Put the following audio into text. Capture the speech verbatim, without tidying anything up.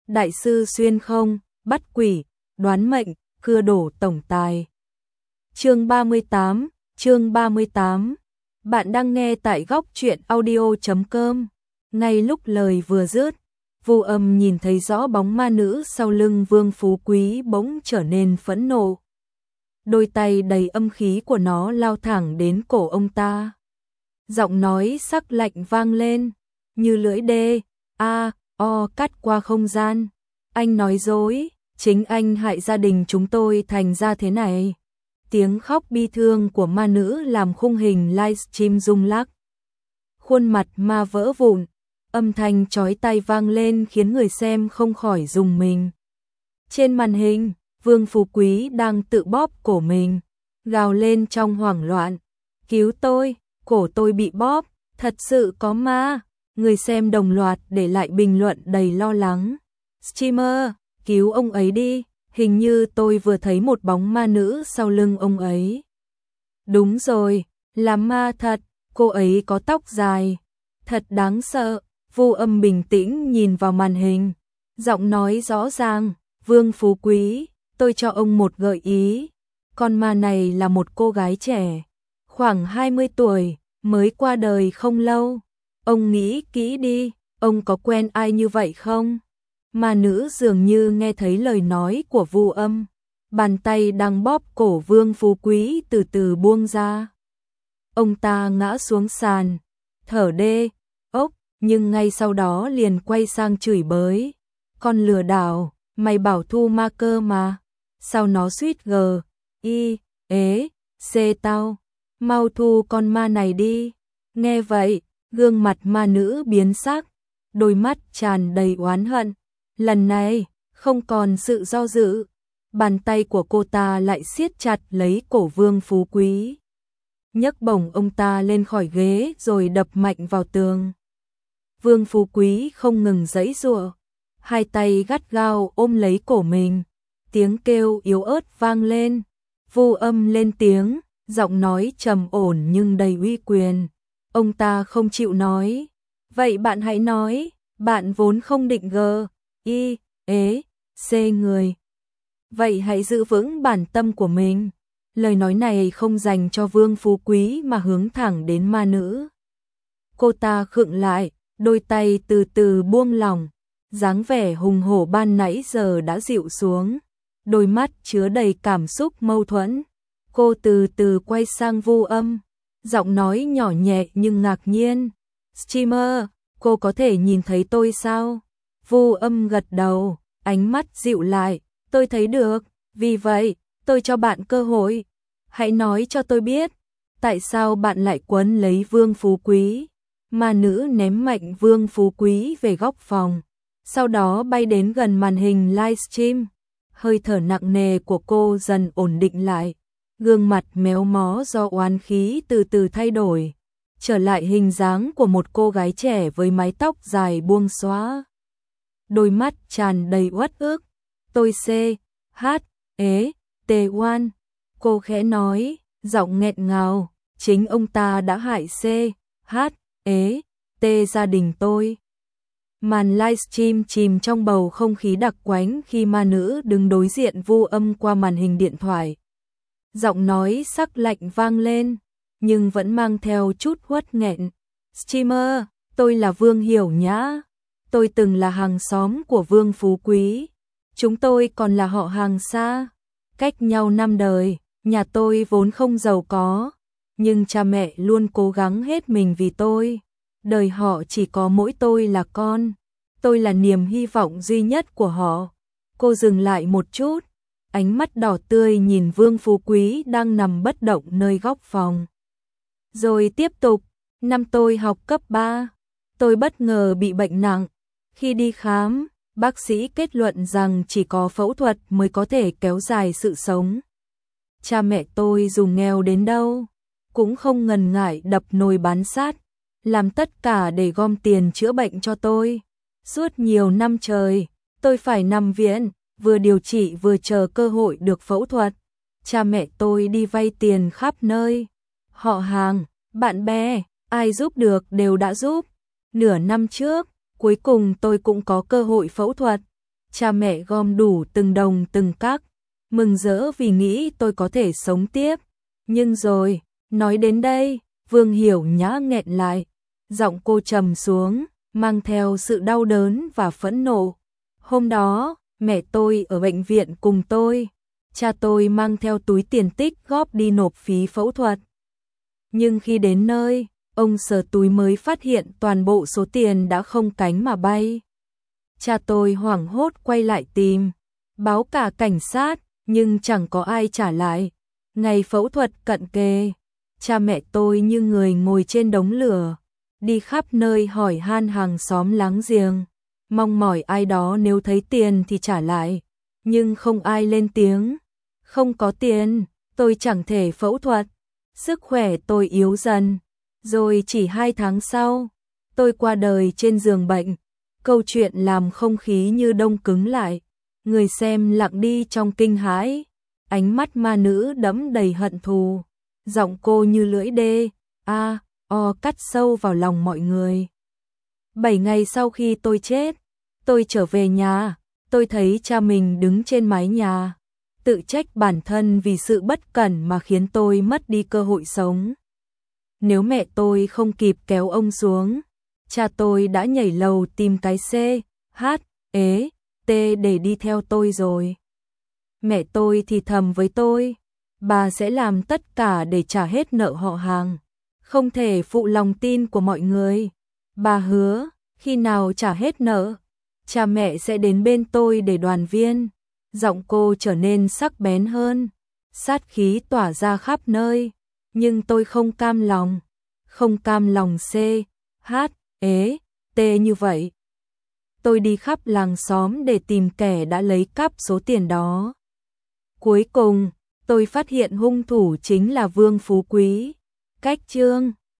đại sư xuyên không, bắt quỷ, đoán mệnh, cưa đổ tổng tài. Chương ba mươi tám, chương ba mươi tám. Bạn đang nghe tại góc truyện audio chấm com. Ngay lúc lời vừa dứt, Vu Âm nhìn thấy rõ bóng ma nữ sau lưng Vương Phú Quý bỗng trở nên phẫn nộ. Đôi tay đầy âm khí của nó lao thẳng đến cổ ông ta. Giọng nói sắc lạnh vang lên, như lưỡi đê, a, o cắt qua không gian. Anh nói dối, chính anh hại gia đình chúng tôi thành ra thế này. Tiếng khóc bi thương của ma nữ làm khung hình livestream rung lắc. Khuôn mặt ma vỡ vụn, âm thanh chói tai vang lên khiến người xem không khỏi rùng mình. Trên màn hình, Vương Phú Quý đang tự bóp cổ mình, gào lên trong hoảng loạn. Cứu tôi, cổ tôi bị bóp, thật sự có ma. Người xem đồng loạt để lại bình luận đầy lo lắng. Streamer, cứu ông ấy đi, hình như tôi vừa thấy một bóng ma nữ sau lưng ông ấy. Đúng rồi, là ma thật, cô ấy có tóc dài. Thật đáng sợ. Vu Âm bình tĩnh nhìn vào màn hình, giọng nói rõ ràng, Vương Phú Quý, tôi cho ông một gợi ý. Con ma này là một cô gái trẻ, khoảng hai mươi tuổi, mới qua đời không lâu. Ông nghĩ kỹ đi, ông có quen ai như vậy không? Ma nữ dường như nghe thấy lời nói của Vu Âm, bàn tay đang bóp cổ Vương Phú Quý từ từ buông ra. Ông ta ngã xuống sàn, thở đê, ốc, nhưng ngay sau đó liền quay sang chửi bới. Con lừa đảo, mày bảo thu ma cơ mà, sao nó suýt gờ, y, ế, xê tao, mau thu con ma này đi. Nghe vậy, gương mặt ma nữ biến sắc, đôi mắt tràn đầy oán hận. Lần này, không còn sự do dự, bàn tay của cô ta lại siết chặt lấy cổ Vương Phú Quý, nhấc bổng ông ta lên khỏi ghế rồi đập mạnh vào tường. Vương Phú Quý không ngừng giãy giụa, hai tay gắt gao ôm lấy cổ mình, tiếng kêu yếu ớt vang lên. Vu Âm lên tiếng, giọng nói trầm ổn nhưng đầy uy quyền. Ông ta không chịu nói. Vậy bạn hãy nói, bạn vốn không định gờ, y, ế, xê người. Vậy hãy giữ vững bản tâm của mình. Lời nói này không dành cho Vương Phú Quý mà hướng thẳng đến ma nữ. Cô ta khựng lại, đôi tay từ từ buông lỏng, dáng vẻ hùng hổ ban nãy giờ đã dịu xuống, đôi mắt chứa đầy cảm xúc mâu thuẫn. Cô từ từ quay sang Vu Âm, giọng nói nhỏ nhẹ nhưng ngạc nhiên. Streamer, cô có thể nhìn thấy tôi sao? Vu Âm gật đầu, ánh mắt dịu lại. Tôi thấy được, vì vậy, tôi cho bạn cơ hội. Hãy nói cho tôi biết, tại sao bạn lại quấn lấy Vương Phú Quý? Ma nữ ném mạnh Vương Phú Quý về góc phòng, sau đó bay đến gần màn hình livestream. Hơi thở nặng nề của cô dần ổn định lại, gương mặt méo mó do oán khí từ từ thay đổi, trở lại hình dáng của một cô gái trẻ với mái tóc dài buông xõa. Đôi mắt tràn đầy uất ức. Tôi C, H, ế, T một. Cô khẽ nói, giọng nghẹn ngào, chính ông ta đã hại C, H, ế, T gia đình tôi. Màn livestream chìm trong bầu không khí đặc quánh khi ma nữ đứng đối diện Vu Âm qua màn hình điện thoại. Giọng nói sắc lạnh vang lên, nhưng vẫn mang theo chút uất nghẹn. Streamer, tôi là Vương Hiểu Nhã. Tôi từng là hàng xóm của Vương Phú Quý. Chúng tôi còn là họ hàng xa, cách nhau năm đời. Nhà tôi vốn không giàu có, nhưng cha mẹ luôn cố gắng hết mình vì tôi. Đời họ chỉ có mỗi tôi là con. Tôi là niềm hy vọng duy nhất của họ. Cô dừng lại một chút, ánh mắt đỏ tươi nhìn Vương Phú Quý đang nằm bất động nơi góc phòng. Rồi tiếp tục, năm tôi học cấp ba, tôi bất ngờ bị bệnh nặng. Khi đi khám, bác sĩ kết luận rằng chỉ có phẫu thuật mới có thể kéo dài sự sống. Cha mẹ tôi dù nghèo đến đâu, cũng không ngần ngại đập nồi bán sắt, làm tất cả để gom tiền chữa bệnh cho tôi. Suốt nhiều năm trời, tôi phải nằm viện, vừa điều trị vừa chờ cơ hội được phẫu thuật. Cha mẹ tôi đi vay tiền khắp nơi. Họ hàng, bạn bè, ai giúp được đều đã giúp. Nửa năm trước, cuối cùng tôi cũng có cơ hội phẫu thuật. Cha mẹ gom đủ từng đồng từng cắc, mừng rỡ vì nghĩ tôi có thể sống tiếp. Nhưng rồi, nói đến đây, Vương Hiểu Nhã nghẹn lại, giọng cô trầm xuống, mang theo sự đau đớn và phẫn nộ. Hôm đó, mẹ tôi ở bệnh viện cùng tôi, cha tôi mang theo túi tiền tích góp đi nộp phí phẫu thuật. Nhưng khi đến nơi, ông sờ túi mới phát hiện toàn bộ số tiền đã không cánh mà bay. Cha tôi hoảng hốt quay lại tìm, báo cả cảnh sát, nhưng chẳng có ai trả lại. Ngày phẫu thuật cận kề, cha mẹ tôi như người ngồi trên đống lửa, đi khắp nơi hỏi han hàng xóm láng giềng, mong mỏi ai đó nếu thấy tiền thì trả lại, nhưng không ai lên tiếng. Không có tiền, tôi chẳng thể phẫu thuật, sức khỏe tôi yếu dần, rồi chỉ hai tháng sau, tôi qua đời trên giường bệnh. Câu chuyện làm không khí như đông cứng lại, người xem lặng đi trong kinh hãi, ánh mắt ma nữ đẫm đầy hận thù, giọng cô như lưỡi đê, a, o cắt sâu vào lòng mọi người. Bảy ngày sau khi tôi chết, tôi trở về nhà, tôi thấy cha mình đứng trên mái nhà, tự trách bản thân vì sự bất cẩn mà khiến tôi mất đi cơ hội sống. Nếu mẹ tôi không kịp kéo ông xuống, cha tôi đã nhảy lầu tìm cái C, H, ế, T để đi theo tôi rồi. Mẹ tôi thì thầm với tôi, bà sẽ làm tất cả để trả hết nợ họ hàng, không thể phụ lòng tin của mọi người. Bà hứa, khi nào trả hết nợ, cha mẹ sẽ đến bên tôi để đoàn viên. Giọng cô trở nên sắc bén hơn, sát khí tỏa ra khắp nơi, nhưng tôi không cam lòng, không cam lòng C, H, ế, T như vậy. Tôi đi khắp làng xóm để tìm kẻ đã lấy cắp số tiền đó. Cuối cùng, tôi phát hiện hung thủ chính là Vương Phú Quý. Cách chương